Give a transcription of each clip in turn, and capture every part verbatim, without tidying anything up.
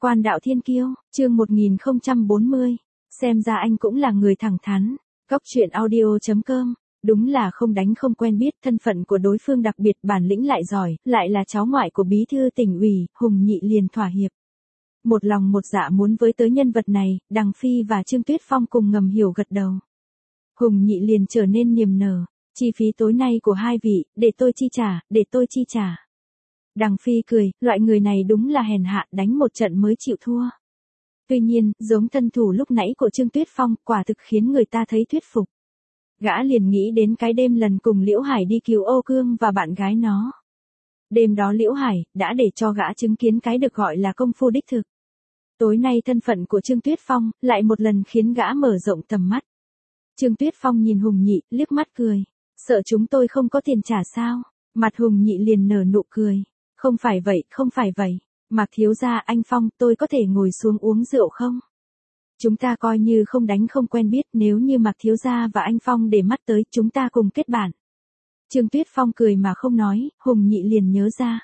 Quan đạo thiên kiêu, chương một nghìn không trăm bốn mươi. Xem ra anh cũng là người thẳng thắn. Góc truyện audio chấm com. Đúng là không đánh không quen biết, thân phận của đối phương đặc biệt, bản lĩnh lại giỏi, lại là cháu ngoại của bí thư tỉnh ủy, Hùng Nhị liền thỏa hiệp. Một lòng một dạ muốn với tới nhân vật này, Đằng Phi và Trương Tuyết Phong cùng ngầm hiểu gật đầu. Hùng Nhị liền trở nên niềm nở. Chi phí tối nay của hai vị, để tôi chi trả, để tôi chi trả. Đằng Phi cười, loại người này đúng là hèn hạ, đánh một trận mới chịu thua. Tuy nhiên, giống thân thủ lúc nãy của Trương Tuyết Phong, quả thực khiến người ta thấy thuyết phục. Gã liền nghĩ đến cái đêm lần cùng Liễu Hải đi cứu Âu Cương và bạn gái nó. Đêm đó Liễu Hải đã để cho gã chứng kiến cái được gọi là công phu đích thực. Tối nay thân phận của Trương Tuyết Phong lại một lần khiến gã mở rộng tầm mắt. Trương Tuyết Phong nhìn Hùng Nhị, liếc mắt cười. Sợ chúng tôi không có tiền trả sao? Mặt Hùng Nhị liền nở nụ cười. Không phải vậy, không phải vậy. Mạc thiếu gia, anh Phong, tôi có thể ngồi xuống uống rượu không? Chúng ta coi như không đánh không quen biết, nếu như Mạc thiếu gia và anh Phong để mắt tới, chúng ta cùng kết bạn. Trương Tuyết Phong cười mà không nói, Hùng Nhị liền nhớ ra.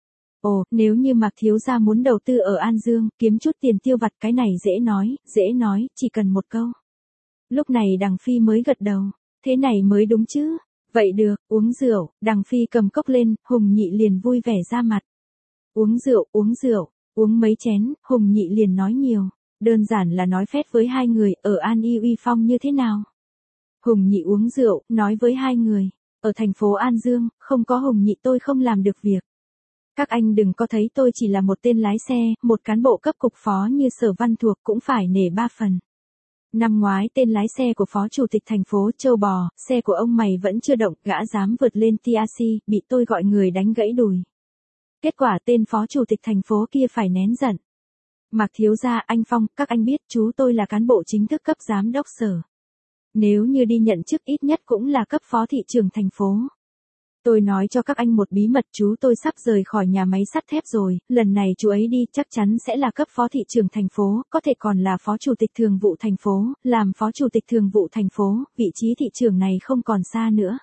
Ồ, nếu như Mạc thiếu gia muốn đầu tư ở An Dương, kiếm chút tiền tiêu vặt, cái này dễ nói, dễ nói, chỉ cần một câu. Lúc này Đằng Phi mới gật đầu, thế này mới đúng chứ. Vậy được, uống rượu, Đằng Phi cầm cốc lên, Hùng Nhị liền vui vẻ ra mặt. Uống rượu, uống rượu, uống mấy chén, Hùng Nhị liền nói nhiều, đơn giản là nói phét với hai người, ở An Y uy phong như thế nào. Hùng Nhị uống rượu, nói với hai người, ở thành phố An Dương, không có Hùng Nhị tôi không làm được việc. Các anh đừng có thấy tôi chỉ là một tên lái xe, một cán bộ cấp cục phó như Sở Văn Thuộc cũng phải nể ba phần. Năm ngoái tên lái xe của phó chủ tịch thành phố Châu Bò, xe của ông mày vẫn chưa động, gã dám vượt lên tê a xê, bị tôi gọi người đánh gãy đùi. Kết quả tên phó chủ tịch thành phố kia phải nén giận. Mạc thiếu gia, anh Phong, các anh biết chú tôi là cán bộ chính thức cấp giám đốc sở. Nếu như đi nhận chức ít nhất cũng là cấp phó thị trưởng thành phố. Tôi nói cho các anh một bí mật, chú tôi sắp rời khỏi nhà máy sắt thép rồi, lần này chú ấy đi chắc chắn sẽ là cấp phó thị trưởng thành phố, có thể còn là phó chủ tịch thường vụ thành phố, làm phó chủ tịch thường vụ thành phố, vị trí thị trưởng này không còn xa nữa.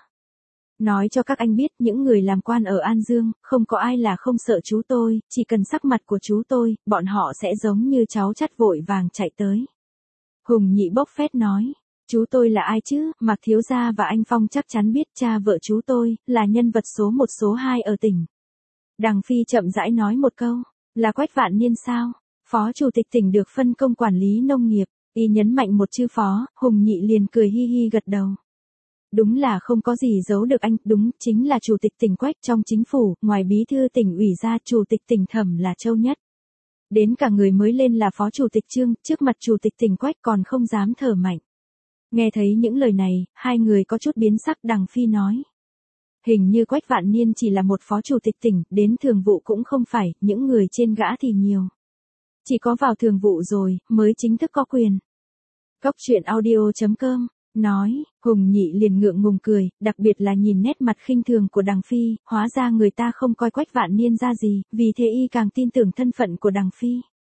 Nói cho các anh biết, những người làm quan ở An Dương, không có ai là không sợ chú tôi, chỉ cần sắc mặt của chú tôi, bọn họ sẽ giống như cháu chắt vội vàng chạy tới. Hùng Nhị bốc phét nói. Chú tôi là ai chứ? Mạc thiếu gia và anh Phong chắc chắn biết, cha vợ chú tôi là nhân vật số một số hai ở tỉnh. Đằng Phi chậm rãi nói một câu, là Quách Vạn Niên sao? Phó chủ tịch tỉnh được phân công quản lý nông nghiệp, y nhấn mạnh một chữ phó, Hùng Nhị liền cười hi hi gật đầu. Đúng là không có gì giấu được anh, đúng, chính là chủ tịch tỉnh Quách trong chính phủ, ngoài bí thư tỉnh ủy ra, chủ tịch tỉnh Thẩm là Châu Nhất. Đến cả người mới lên là phó chủ tịch Trương, trước mặt chủ tịch tỉnh Quách còn không dám thở mạnh. Nghe thấy những lời này, hai người có chút biến sắc. Đằng Phi nói. Hình như Quách Vạn Niên chỉ là một phó chủ tịch tỉnh, đến thường vụ cũng không phải, những người trên gã thì nhiều. Chỉ có vào thường vụ rồi, mới chính thức có quyền. Góc truyện audio chấm com, nói, Hùng Nhị liền ngượng ngùng cười, đặc biệt là nhìn nét mặt khinh thường của Đằng Phi, hóa ra người ta không coi Quách Vạn Niên ra gì, vì thế y càng tin tưởng thân phận của Đằng Phi.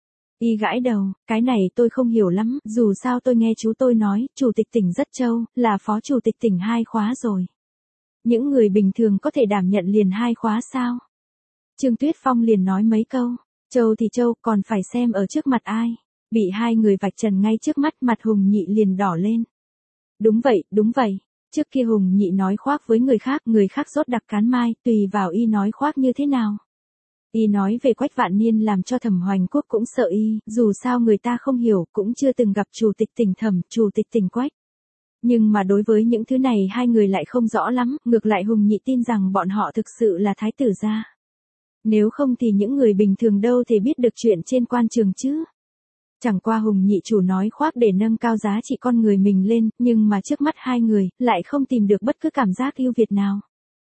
Y gãi đầu, cái này tôi không hiểu lắm, dù sao tôi nghe chú tôi nói, chủ tịch tỉnh rất trâu, là phó chủ tịch tỉnh hai khóa rồi. Những người bình thường có thể đảm nhận liền hai khóa sao? Trương Tuyết Phong liền nói mấy câu, trâu thì trâu, còn phải xem ở trước mặt ai. Bị hai người vạch trần ngay trước mắt, mặt Hùng Nhị liền đỏ lên. Đúng vậy, đúng vậy, trước kia Hùng Nhị nói khoác với người khác, người khác rốt đặc cán mai, tùy vào y nói khoác như thế nào. Y nói về Quách Vạn Niên làm cho Thẩm Hoành Quốc cũng sợ y, dù sao người ta không hiểu, cũng chưa từng gặp chủ tịch tỉnh Thẩm, chủ tịch tỉnh Quách. Nhưng mà đối với những thứ này hai người lại không rõ lắm, ngược lại Hùng Nhị tin rằng bọn họ thực sự là thái tử gia. Nếu không thì những người bình thường đâu thể biết được chuyện trên quan trường chứ. Chẳng qua Hùng Nhị chủ nói khoác để nâng cao giá trị con người mình lên, nhưng mà trước mắt hai người, lại không tìm được bất cứ cảm giác ưu việt nào.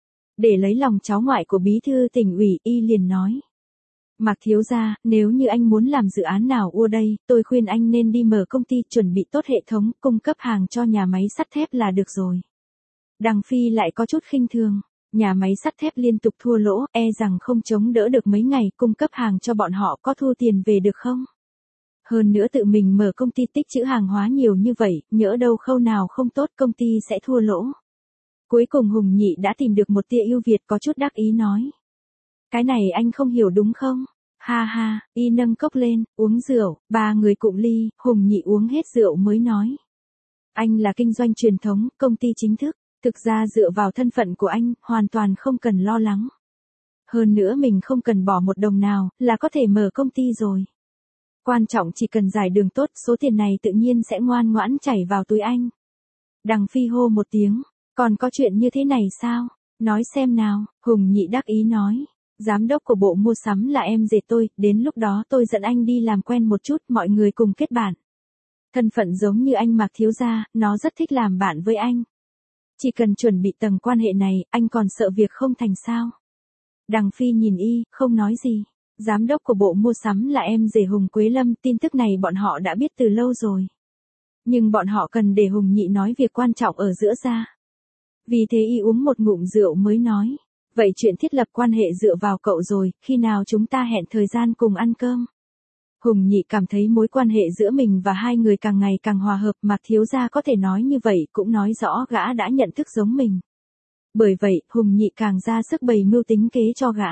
Để lấy lòng cháu ngoại của bí thư tỉnh ủy, y liền nói. Mạc thiếu gia, nếu như anh muốn làm dự án nào ua đây, tôi khuyên anh nên đi mở công ty, chuẩn bị tốt hệ thống, cung cấp hàng cho nhà máy sắt thép là được rồi. Đằng Phi lại có chút khinh thường, nhà máy sắt thép liên tục thua lỗ, e rằng không chống đỡ được mấy ngày, cung cấp hàng cho bọn họ có thu tiền về được không? Hơn nữa tự mình mở công ty tích trữ hàng hóa nhiều như vậy, nhỡ đâu khâu nào không tốt công ty sẽ thua lỗ. Cuối cùng Hùng Nhị đã tìm được một tia ưu việt, có chút đắc ý nói. Cái này anh không hiểu đúng không? Ha ha, y nâng cốc lên, uống rượu, ba người cụng ly, Hùng Nhị uống hết rượu mới nói. Anh là kinh doanh truyền thống, công ty chính thức, thực ra dựa vào thân phận của anh, hoàn toàn không cần lo lắng. Hơn nữa mình không cần bỏ một đồng nào, là có thể mở công ty rồi. Quan trọng chỉ cần giải đường tốt, số tiền này tự nhiên sẽ ngoan ngoãn chảy vào túi anh. Đằng Phi hô một tiếng, còn có chuyện như thế này sao? Nói xem nào, Hùng Nhị đắc ý nói. Giám đốc của bộ mua sắm là em rể tôi, đến lúc đó tôi dẫn anh đi làm quen một chút, mọi người cùng kết bạn. Thân phận giống như anh Mạc thiếu gia, nó rất thích làm bạn với anh. Chỉ cần chuẩn bị tầng quan hệ này, anh còn sợ việc không thành sao? Đằng Phi nhìn y, không nói gì. Giám đốc của bộ mua sắm là em rể Hùng Quế Lâm, tin tức này bọn họ đã biết từ lâu rồi. Nhưng bọn họ cần để Hùng Nhị nói việc quan trọng ở giữa ra. Vì thế y uống một ngụm rượu mới nói. Vậy chuyện thiết lập quan hệ dựa vào cậu rồi, khi nào chúng ta hẹn thời gian cùng ăn cơm? Hùng Nhị cảm thấy mối quan hệ giữa mình và hai người càng ngày càng hòa hợp, Mạc thiếu gia có thể nói như vậy cũng nói rõ gã đã nhận thức giống mình. Bởi vậy, Hùng Nhị càng ra sức bày mưu tính kế cho gã.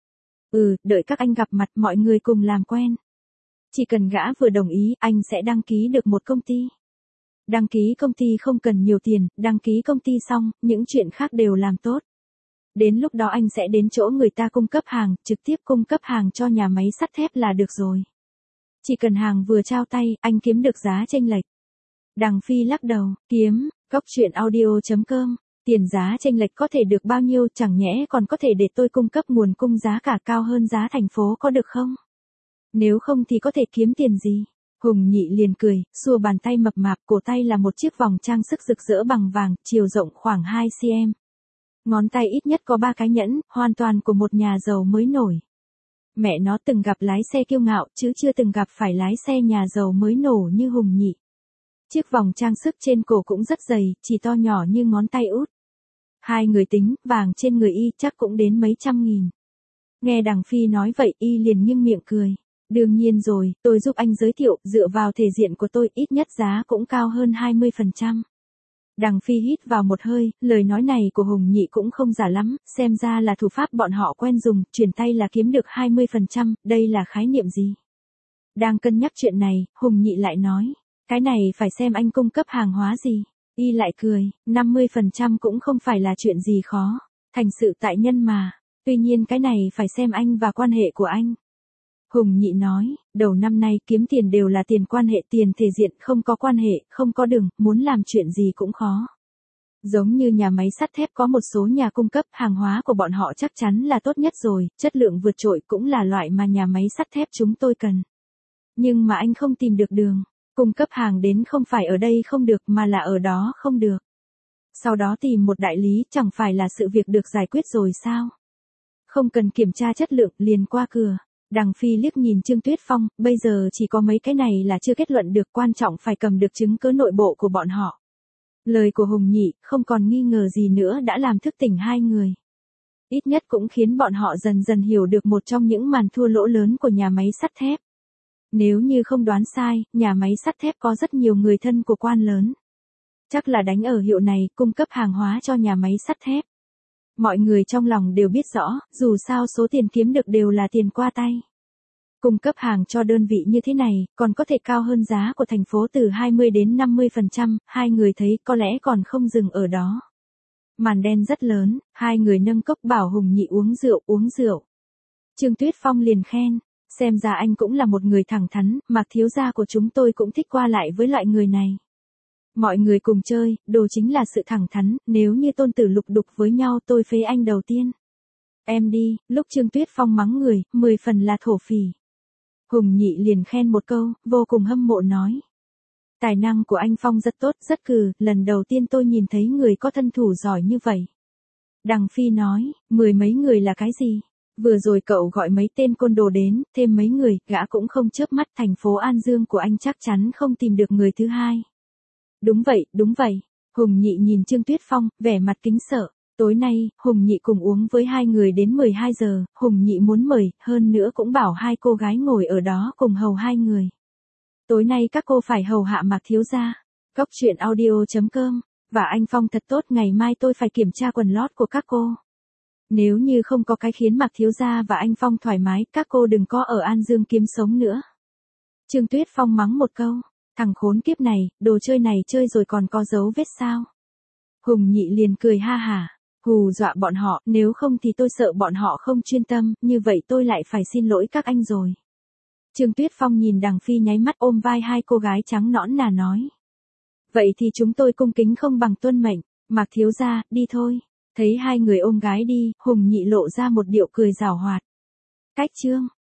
Ừ, đợi các anh gặp mặt mọi người cùng làm quen. Chỉ cần gã vừa đồng ý, anh sẽ đăng ký được một công ty. Đăng ký công ty không cần nhiều tiền, đăng ký công ty xong, những chuyện khác đều làm tốt. Đến lúc đó anh sẽ đến chỗ người ta cung cấp hàng, trực tiếp cung cấp hàng cho nhà máy sắt thép là được rồi. Chỉ cần hàng vừa trao tay, anh kiếm được giá chênh lệch. Đằng Phi lắc đầu, kiếm, cóc truyện audio chấm com, tiền giá chênh lệch có thể được bao nhiêu, chẳng nhẽ còn có thể để tôi cung cấp nguồn cung giá cả cao hơn giá thành phố có được không? Nếu không thì có thể kiếm tiền gì? Hùng Nhị liền cười, xua bàn tay mập mạp, cổ tay là một chiếc vòng trang sức rực rỡ bằng vàng, chiều rộng khoảng hai xăng-ti-mét. Ngón tay ít nhất có ba cái nhẫn, hoàn toàn của một nhà giàu mới nổi. Mẹ nó từng gặp lái xe kiêu ngạo, chứ chưa từng gặp phải lái xe nhà giàu mới nổ như Hùng Nhị. Chiếc vòng trang sức trên cổ cũng rất dày, chỉ to nhỏ như ngón tay út. Hai người tính, vàng trên người y chắc cũng đến mấy trăm nghìn. Nghe Đằng Phi nói vậy, y liền nghiêng miệng cười. Đương nhiên rồi, tôi giúp anh giới thiệu, dựa vào thể diện của tôi, ít nhất giá cũng cao hơn hai mươi phần trăm. Đằng Phi hít vào một hơi, lời nói này của Hùng Nhị cũng không giả lắm, xem ra là thủ pháp bọn họ quen dùng, chuyển tay là kiếm được hai mươi phần trăm, đây là khái niệm gì? Đang cân nhắc chuyện này, Hùng Nhị lại nói, cái này phải xem anh cung cấp hàng hóa gì. Y lại cười, năm mươi phần trăm cũng không phải là chuyện gì khó, thành sự tại nhân mà, tuy nhiên cái này phải xem anh và quan hệ của anh. Hùng Nhị nói, đầu năm nay kiếm tiền đều là tiền quan hệ, tiền thể diện, không có quan hệ, không có đường, muốn làm chuyện gì cũng khó. Giống như nhà máy sắt thép có một số nhà cung cấp hàng hóa của bọn họ chắc chắn là tốt nhất rồi, chất lượng vượt trội cũng là loại mà nhà máy sắt thép chúng tôi cần. Nhưng mà anh không tìm được đường, cung cấp hàng đến không phải ở đây không được mà là ở đó không được. Sau đó tìm một đại lý chẳng phải là sự việc được giải quyết rồi sao? Không cần kiểm tra chất lượng liền qua cửa. Đằng Phi liếc nhìn Trương Tuyết Phong, bây giờ chỉ có mấy cái này là chưa kết luận được, quan trọng phải cầm được chứng cứ nội bộ của bọn họ. Lời của Hùng Nhị, không còn nghi ngờ gì nữa đã làm thức tỉnh hai người. Ít nhất cũng khiến bọn họ dần dần hiểu được một trong những màn thua lỗ lớn của nhà máy sắt thép. Nếu như không đoán sai, nhà máy sắt thép có rất nhiều người thân của quan lớn. Chắc là đánh ở hiệu này, cung cấp hàng hóa cho nhà máy sắt thép. Mọi người trong lòng đều biết rõ, dù sao số tiền kiếm được đều là tiền qua tay. Cung cấp hàng cho đơn vị như thế này, còn có thể cao hơn giá của thành phố từ hai mươi đến năm mươi phần trăm, hai người thấy có lẽ còn không dừng ở đó. Màn đen rất lớn, hai người nâng cốc bảo Hùng Nhị uống rượu, uống rượu. Trương Tuyết Phong liền khen, xem ra anh cũng là một người thẳng thắn, Mạc thiếu gia của chúng tôi cũng thích qua lại với loại người này. Mọi người cùng chơi, đồ chính là sự thẳng thắn, nếu như Tôn Tử lục đục với nhau tôi phế anh đầu tiên. Em đi, lúc Trương Tuyết Phong mắng người, mười phần là thổ phỉ. Hùng Nhị liền khen một câu, vô cùng hâm mộ nói. Tài năng của anh Phong rất tốt, rất cừ, lần đầu tiên tôi nhìn thấy người có thân thủ giỏi như vậy. Đằng Phi nói, mười mấy người là cái gì? Vừa rồi cậu gọi mấy tên côn đồ đến, thêm mấy người, gã cũng không chớp mắt, thành phố An Dương của anh chắc chắn không tìm được người thứ hai. Đúng vậy, đúng vậy. Hùng Nhị nhìn Trương Tuyết Phong, vẻ mặt kính sợ. Tối nay, Hùng Nhị cùng uống với hai người đến mười hai giờ, Hùng Nhị muốn mời, hơn nữa cũng bảo hai cô gái ngồi ở đó cùng hầu hai người. Tối nay các cô phải hầu hạ Mạc thiếu gia. Cóc truyện audio chấm com. Và anh Phong thật tốt, ngày mai tôi phải kiểm tra quần lót của các cô. Nếu như không có cái khiến Mạc thiếu gia và anh Phong thoải mái, các cô đừng có ở An Dương kiếm sống nữa. Trương Tuyết Phong mắng một câu, thằng khốn kiếp này, đồ chơi này chơi rồi còn có dấu vết sao? Hùng Nhị liền cười ha hả, hù dọa bọn họ, nếu không thì tôi sợ bọn họ không chuyên tâm, như vậy tôi lại phải xin lỗi các anh rồi. Trương Tuyết Phong nhìn Đằng Phi nháy mắt ôm vai hai cô gái trắng nõn nà nói. Vậy thì chúng tôi cung kính không bằng tuân mệnh, Mạc thiếu gia, đi thôi. Thấy hai người ôm gái đi, Hùng Nhị lộ ra một điệu cười giảo hoạt. Cách chương